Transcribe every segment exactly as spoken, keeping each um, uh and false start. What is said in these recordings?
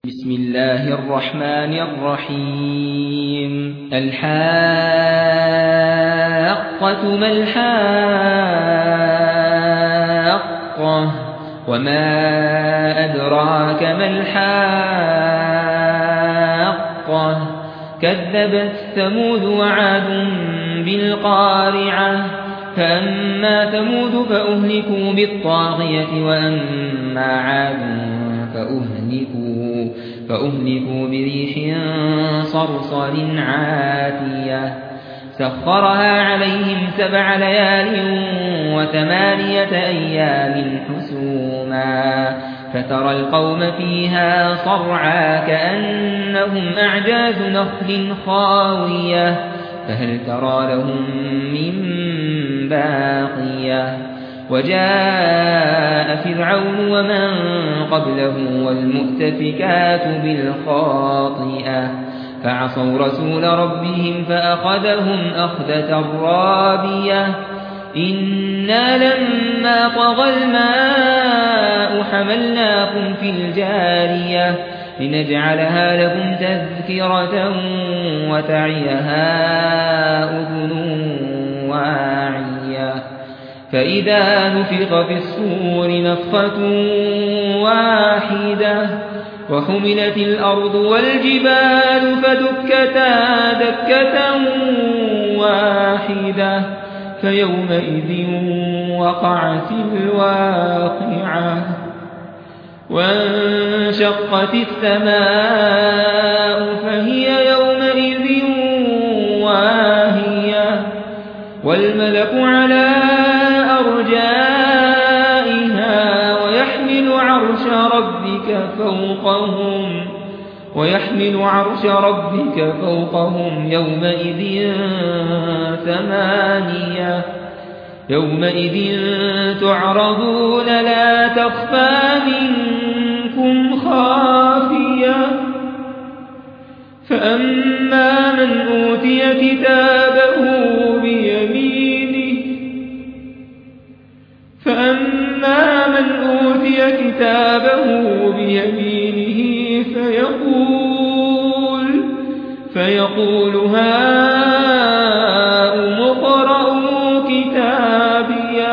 بسم الله الرحمن الرحيم الحاقة ما الحاقة وما أدراك ما الحاقة كذبت ثمود وعاد بالقارعة فأما ثمود فأهلكوا بالطاغية وأما عاد فأهلكوا, فأهلكوا بريح صرصر عاتية سخرها عليهم سبع ليال وثمانية أيام حسوما فترى القوم فيها صرعا كأنهم أعجاز نخل خاوية فهل ترى لهم من باقية وجاء فرعون ومن قبله والمؤتفكات بالخاطئة فعصوا رسول ربهم فأخذهم أخذة رابية إنا لما طغى الماء حملناكم في الجارية لنجعلها لكم تذكرة وتعيها أذن واعية فإذا نفخ في الصور نفخة واحدة وحملت الأرض والجبال فدكتا دكة واحدة فيومئذ وقعت الواقعة وانشقت السماء فهي يومئذ واهية والملك على أرجائها ويحمل عرش ربك فوقهم ويحمل عرش ربك فوقهم يومئذ ثمانية يومئذ تعرضون لا تخفى منكم خافية فأما من أوتي كتابه بيمينه فأما من أوتي كتابه بيمينه فيقول فيقول هاؤم اقرءوا كتابيه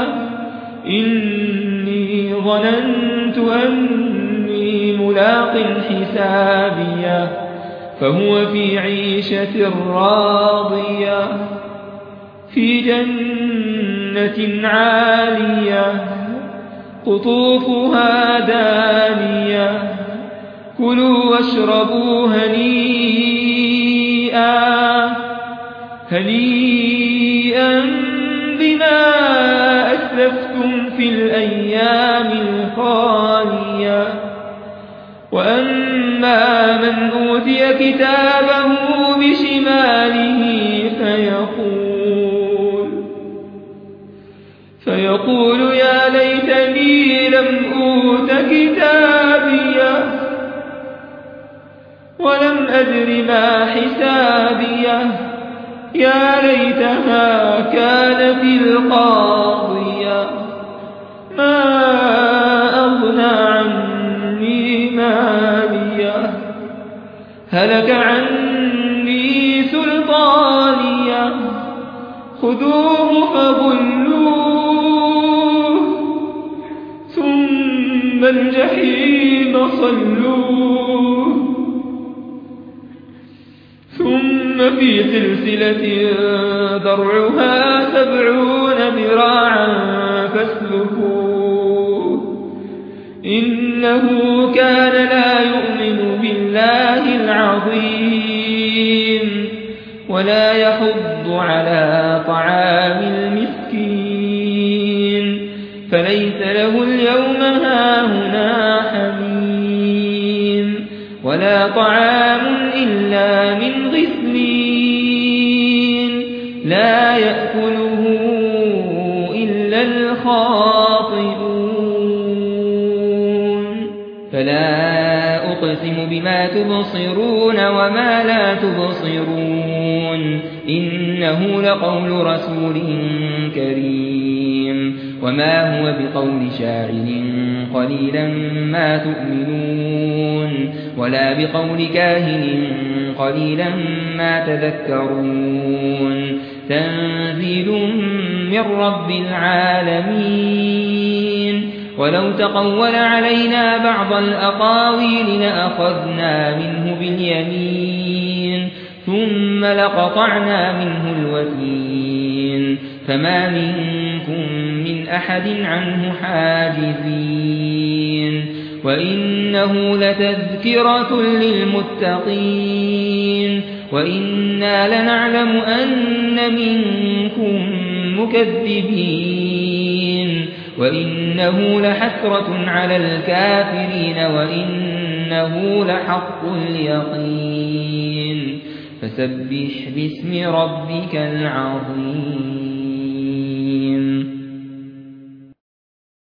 إني ظننت أني ملاق حسابيه فهو في عيشة راضية في جنة عالية قطوفها دانية كلوا واشربوا هنيئا هنيئا بما أسلفتم في الأيام الخالية وأما من أوتي كتابه بشماله فيقول فيقول يا ليتني لم أوت كتابيه ولم أدر ما حسابيه يا ليتها كانت القاضية ما أغنى عني ماليه هلك عني سلطانيه خذوه فغلوه ثم الجحيم صلوه ثم في سلسلة ذرعها سبعون ذراعا فاسلكوه إنه كان لا يؤمن بالله العظيم ولا يحض على طعام المسكين فليس له اليوم هاهنا حميم ولا طعام إلا من غسلين لا يأكله إلا الخاطئون فلا أقسم بما تبصرون وما لا تبصرون إنه لقول رسول كريم وما هو بقول شاعر قليلا ما تؤمنون ولا بقول كاهن قليلا ما تذكرون تنزيل من رب العالمين ولو تقول علينا بعض الأقاويل لأخذنا منه باليمين ثم لقطعنا منه الوتين فما منكم من أحد عنه حاجزين وإنه لتذكرة للمتقين وإنا لنعلم أن منكم مكذبين وإنه لحسرة على الكافرين وإنه لحق اليقين فسبح باسم ربك العظيم.